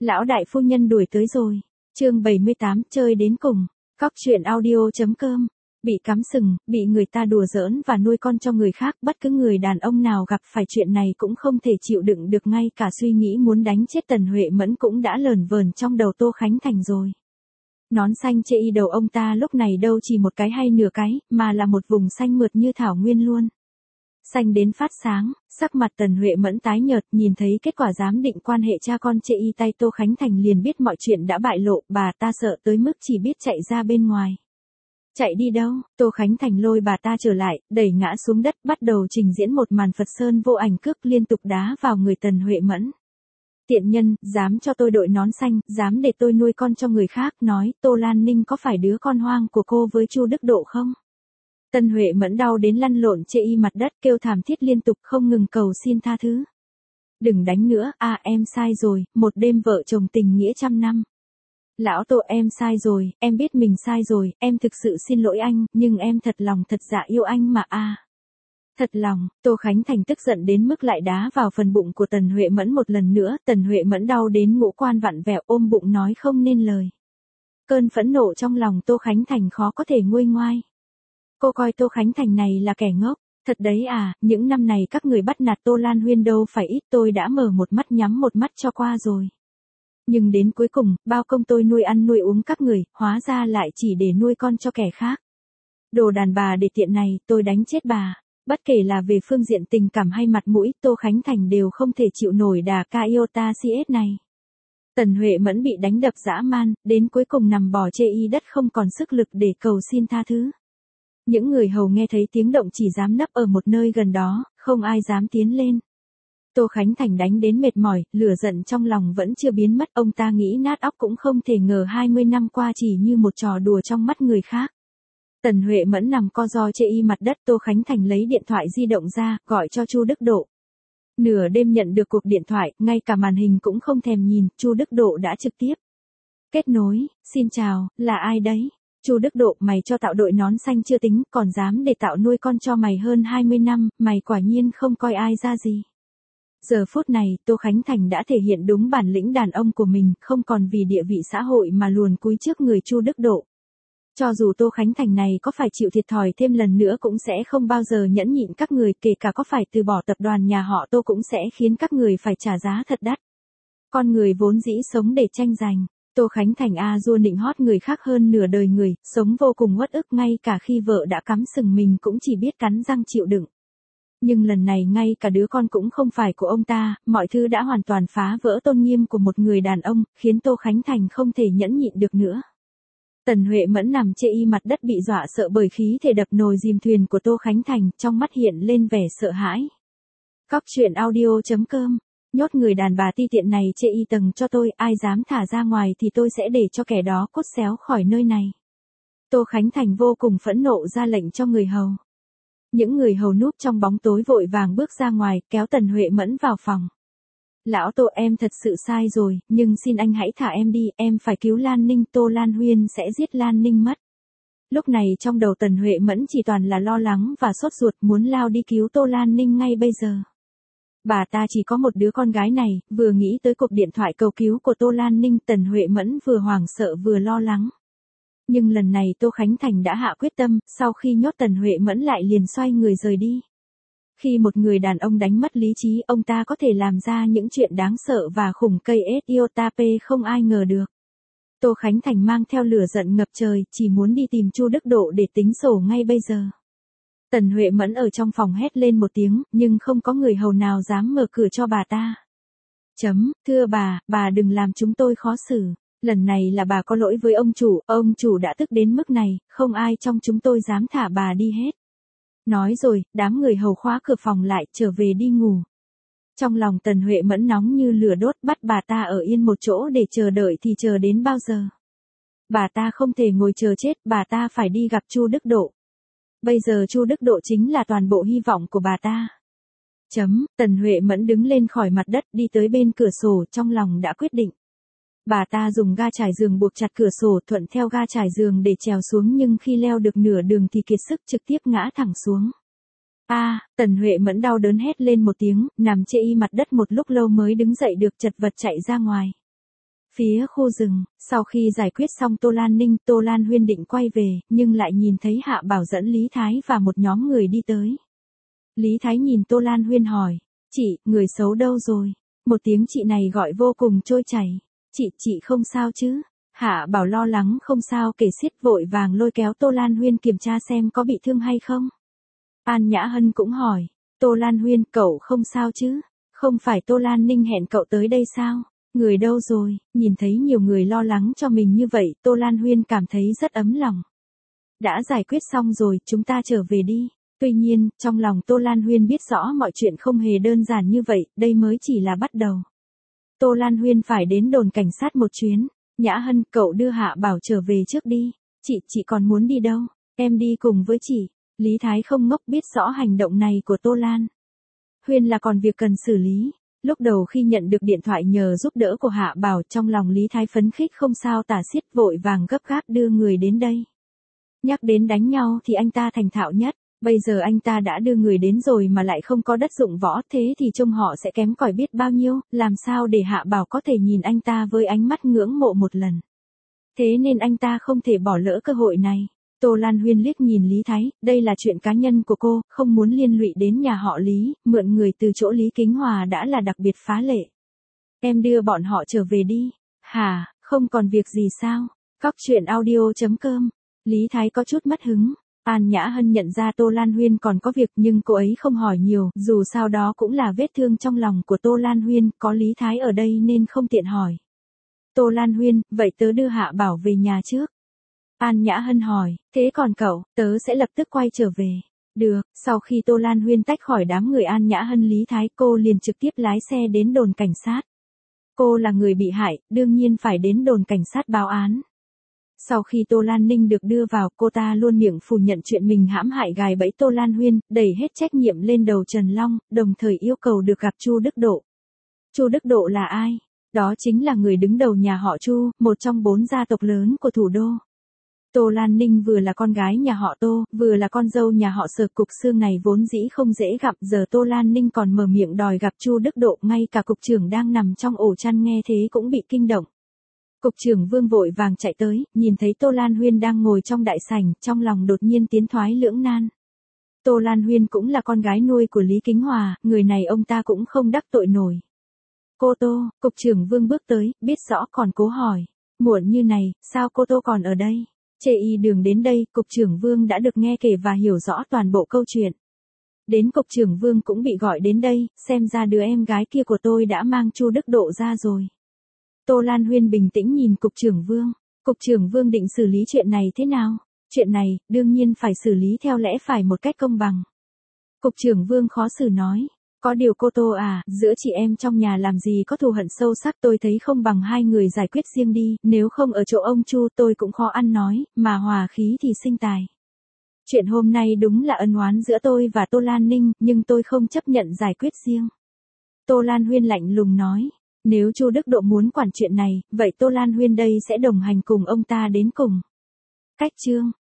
Lão đại phu nhân đuổi tới rồi. Chương 78, chơi đến cùng. Cóc truyện audio.com. Bị cắm sừng, bị người ta đùa giỡn và nuôi con cho người khác, bất cứ người đàn ông nào gặp phải chuyện này cũng không thể chịu đựng được, ngay cả suy nghĩ muốn đánh chết Tần Huệ Mẫn cũng đã lởn vởn trong đầu Tô Khánh Thành rồi. Nón xanh chê y đầu ông ta lúc này đâu chỉ một cái hay nửa cái, mà là một vùng xanh mượt như thảo nguyên luôn. Xanh đến phát sáng, sắc mặt Tần Huệ Mẫn tái nhợt, nhìn thấy kết quả giám định quan hệ cha con chê y tay Tô Khánh Thành liền biết mọi chuyện đã bại lộ, bà ta sợ tới mức chỉ biết chạy ra bên ngoài. Chạy đi đâu? Tô Khánh Thành lôi bà ta trở lại, đẩy ngã xuống đất, bắt đầu trình diễn một màn Phật Sơn vô ảnh cước liên tục đá vào người Tần Huệ Mẫn. Tiện nhân, dám cho tôi đội nón xanh, dám để tôi nuôi con cho người khác, nói, Tô Lan Ninh có phải đứa con hoang của cô với Chu Đức Độ không? Tần Huệ Mẫn đau đến lăn lộn chê y mặt đất, kêu thảm thiết liên tục, không ngừng cầu xin tha thứ. Đừng đánh nữa, em sai rồi, một đêm vợ chồng tình nghĩa trăm năm. Lão Tô, em sai rồi, em biết mình sai rồi, em thực sự xin lỗi anh, nhưng em thật lòng thật dạ yêu anh mà Thật lòng, Tô Khánh Thành tức giận đến mức lại đá vào phần bụng của Tần Huệ Mẫn một lần nữa, Tần Huệ Mẫn đau đến ngũ quan vặn vẹo, ôm bụng nói không nên lời. Cơn phẫn nộ trong lòng Tô Khánh Thành khó có thể nguôi ngoai. Cô coi Tô Khánh Thành này là kẻ ngốc, thật đấy những năm này các người bắt nạt Tô Lan Huyên đâu phải ít, tôi đã mở một mắt nhắm một mắt cho qua rồi. Nhưng đến cuối cùng, bao công tôi nuôi ăn nuôi uống các người, hóa ra lại chỉ để nuôi con cho kẻ khác. Đồ đàn bà để tiện này, tôi đánh chết bà. Bất kể là về phương diện tình cảm hay mặt mũi, Tô Khánh Thành đều không thể chịu nổi đà ca iota CS này. Tần Huệ Mẫn bị đánh đập dã man, đến cuối cùng nằm bò chê y đất không còn sức lực để cầu xin tha thứ. Những người hầu nghe thấy tiếng động chỉ dám nấp ở một nơi gần đó, không ai dám tiến lên. Tô Khánh Thành đánh đến mệt mỏi, lửa giận trong lòng vẫn chưa biến mất, ông ta nghĩ nát óc cũng không thể ngờ 20 năm qua chỉ như một trò đùa trong mắt người khác. Tần Huệ Mẫn nằm co ro chê y mặt đất, Tô Khánh Thành lấy điện thoại di động ra, gọi cho Chu Đức Độ. Nửa đêm nhận được cuộc điện thoại, ngay cả màn hình cũng không thèm nhìn, Chu Đức Độ đã trực tiếp kết nối. Xin chào, là ai đấy? Chu Đức Độ, mày cho tạo đội nón xanh chưa tính, còn dám để tạo nuôi con cho mày hơn 20 năm, mày quả nhiên không coi ai ra gì. Giờ phút này, Tô Khánh Thành đã thể hiện đúng bản lĩnh đàn ông của mình, không còn vì địa vị xã hội mà luồn cúi trước người Chu Đức Độ. Cho dù Tô Khánh Thành này có phải chịu thiệt thòi thêm lần nữa cũng sẽ không bao giờ nhẫn nhịn các người, kể cả có phải từ bỏ tập đoàn nhà họ Tô cũng sẽ khiến các người phải trả giá thật đắt. Con người vốn dĩ sống để tranh giành. Tô Khánh Thành dua nịnh hót người khác hơn nửa đời người, sống vô cùng uất ức, ngay cả khi vợ đã cắm sừng mình cũng chỉ biết cắn răng chịu đựng. Nhưng lần này ngay cả đứa con cũng không phải của ông ta, mọi thứ đã hoàn toàn phá vỡ tôn nghiêm của một người đàn ông, khiến Tô Khánh Thành không thể nhẫn nhịn được nữa. Tần Huệ Mẫn nằm chê y mặt đất bị dọa sợ bởi khí thể đập nồi dìm thuyền của Tô Khánh Thành, trong mắt hiện lên vẻ sợ hãi. Cóc truyện audio.com. Nhốt người đàn bà ti tiện này chê y tầng cho tôi, ai dám thả ra ngoài thì tôi sẽ để cho kẻ đó cút xéo khỏi nơi này. Tô Khánh Thành vô cùng phẫn nộ ra lệnh cho người hầu. Những người hầu núp trong bóng tối vội vàng bước ra ngoài, kéo Tần Huệ Mẫn vào phòng. Lão Tô, em thật sự sai rồi, nhưng xin anh hãy thả em đi, em phải cứu Lan Ninh, Tô Lan Huyên sẽ giết Lan Ninh mất. Lúc này trong đầu Tần Huệ Mẫn chỉ toàn là lo lắng và sốt ruột, muốn lao đi cứu Tô Lan Ninh ngay bây giờ. Bà ta chỉ có một đứa con gái này, vừa nghĩ tới cuộc điện thoại cầu cứu của Tô Lan Ninh, Tần Huệ Mẫn vừa hoảng sợ vừa lo lắng. Nhưng lần này Tô Khánh Thành đã hạ quyết tâm, sau khi nhốt Tần Huệ Mẫn lại liền xoay người rời đi. Khi một người đàn ông đánh mất lý trí, ông ta có thể làm ra những chuyện đáng sợ và khủng cây iota p không ai ngờ được. Tô Khánh Thành mang theo lửa giận ngập trời, chỉ muốn đi tìm Chu Đức Độ để tính sổ ngay bây giờ. Tần Huệ Mẫn ở trong phòng hét lên một tiếng, nhưng không có người hầu nào dám mở cửa cho bà ta. Thưa bà đừng làm chúng tôi khó xử. Lần này là bà có lỗi với ông chủ đã tức đến mức này, không ai trong chúng tôi dám thả bà đi hết. Nói rồi, đám người hầu khóa cửa phòng lại, trở về đi ngủ. Trong lòng Tần Huệ Mẫn nóng như lửa đốt, bắt bà ta ở yên một chỗ để chờ đợi thì chờ đến bao giờ. Bà ta không thể ngồi chờ chết, bà ta phải đi gặp Chu Đức Độ. Bây giờ Chu Đức Độ chính là toàn bộ hy vọng của bà ta. Tần Huệ Mẫn đứng lên khỏi mặt đất, đi tới bên cửa sổ, trong lòng đã quyết định. Bà ta dùng ga trải giường buộc chặt cửa sổ, thuận theo ga trải giường để trèo xuống, nhưng khi leo được nửa đường thì kiệt sức trực tiếp ngã thẳng xuống. Tần Huệ Mẫn đau đớn hét lên một tiếng, nằm chê y mặt đất một lúc lâu mới đứng dậy được, chật vật chạy ra ngoài. Phía khu rừng, sau khi giải quyết xong Tô Lan Ninh, Tô Lan Huyên định quay về, nhưng lại nhìn thấy Hạ Bảo dẫn Lý Thái và một nhóm người đi tới. Lý Thái nhìn Tô Lan Huyên hỏi, chị, người xấu đâu rồi? Một tiếng chị này gọi vô cùng trôi chảy. Chị không sao chứ? Hạ Bảo lo lắng không sao kể xiết vội vàng lôi kéo Tô Lan Huyên kiểm tra xem có bị thương hay không. An Nhã Hân cũng hỏi, Tô Lan Huyên, cậu không sao chứ? Không phải Tô Lan Ninh hẹn cậu tới đây sao? Người đâu rồi? Nhìn thấy nhiều người lo lắng cho mình như vậy, Tô Lan Huyên cảm thấy rất ấm lòng. Đã giải quyết xong rồi, chúng ta trở về đi. Tuy nhiên, trong lòng Tô Lan Huyên biết rõ mọi chuyện không hề đơn giản như vậy, đây mới chỉ là bắt đầu. Tô Lan Huyên phải đến đồn cảnh sát một chuyến. Nhã Hân, cậu đưa Hạ Bảo trở về trước đi. Chị còn muốn đi đâu? Em đi cùng với chị. Lý Thái không ngốc biết rõ hành động này của Tô Lan Huyên là còn việc cần xử lý. Lúc đầu khi nhận được điện thoại nhờ giúp đỡ của Hạ Bảo, trong lòng Lý Thái phấn khích không sao tả xiết, vội vàng gấp gáp đưa người đến đây. Nhắc đến đánh nhau thì anh ta thành thạo nhất. Bây giờ anh ta đã đưa người đến rồi mà lại không có đất dụng võ, thế thì trông họ sẽ kém cỏi biết bao nhiêu, làm sao để Hạ Bảo có thể nhìn anh ta với ánh mắt ngưỡng mộ một lần. Thế nên anh ta không thể bỏ lỡ cơ hội này. Tô Lan Huyên liếc nhìn Lý Thái, đây là chuyện cá nhân của cô, không muốn liên lụy đến nhà họ Lý, mượn người từ chỗ Lý Kính Hòa đã là đặc biệt phá lệ. Em đưa bọn họ trở về đi. Hả, không còn việc gì sao? Cóc truyện audio.com. Lý Thái có chút mất hứng. An Nhã Hân nhận ra Tô Lan Huyên còn có việc nhưng cô ấy không hỏi nhiều, dù sao đó cũng là vết thương trong lòng của Tô Lan Huyên, có Lý Thái ở đây nên không tiện hỏi. Tô Lan Huyên, vậy tớ đưa Hạ Bảo về nhà trước. An Nhã Hân hỏi, thế còn cậu, tớ sẽ lập tức quay trở về. Được, sau khi Tô Lan Huyên tách khỏi đám người An Nhã Hân Lý Thái, cô liền trực tiếp lái xe đến đồn cảnh sát. Cô là người bị hại, đương nhiên phải đến đồn cảnh sát báo án. Sau khi Tô Lan Ninh được đưa vào, cô ta luôn miệng phủ nhận chuyện mình hãm hại gài bẫy Tô Lan Huyên, đẩy hết trách nhiệm lên đầu Trần Long, đồng thời yêu cầu được gặp Chu Đức Độ. Chu Đức Độ là ai? Đó chính là người đứng đầu nhà họ Chu, một trong 4 gia tộc lớn của thủ đô. Tô Lan Ninh vừa là con gái nhà họ Tô, vừa là con dâu nhà họ Sở, cục xương này vốn dĩ không dễ gặp, giờ Tô Lan Ninh còn mở miệng đòi gặp Chu Đức Độ, ngay cả cục trưởng đang nằm trong ổ chăn nghe thế cũng bị kinh động. Cục trưởng Vương vội vàng chạy tới, nhìn thấy Tô Lan Huyên đang ngồi trong đại sảnh, trong lòng đột nhiên tiến thoái lưỡng nan. Tô Lan Huyên cũng là con gái nuôi của Lý Kính Hòa, người này ông ta cũng không đắc tội nổi. Cô Tô, cục trưởng Vương bước tới, biết rõ còn cố hỏi. Muộn như này, sao cô Tô còn ở đây? Chê y đường đến đây, cục trưởng Vương đã được nghe kể và hiểu rõ toàn bộ câu chuyện. Đến cục trưởng Vương cũng bị gọi đến đây, xem ra đứa em gái kia của tôi đã mang Chu Đức Độ ra rồi. Tô Lan Huyên bình tĩnh nhìn cục trưởng Vương. Cục trưởng Vương định xử lý chuyện này thế nào? Chuyện này, đương nhiên phải xử lý theo lẽ phải một cách công bằng. Cục trưởng Vương khó xử nói. Có điều cô Tô à, giữa chị em trong nhà làm gì có thù hận sâu sắc, tôi thấy không bằng hai người giải quyết riêng đi, nếu không ở chỗ ông Chu tôi cũng khó ăn nói, mà hòa khí thì sinh tài. Chuyện hôm nay đúng là ân oán giữa tôi và Tô Lan Ninh, nhưng tôi không chấp nhận giải quyết riêng. Tô Lan Huyên lạnh lùng nói, nếu Chu Đức Độ muốn quản chuyện này, vậy Tô Lan Huyên đây sẽ đồng hành cùng ông ta đến cùng. Cách chương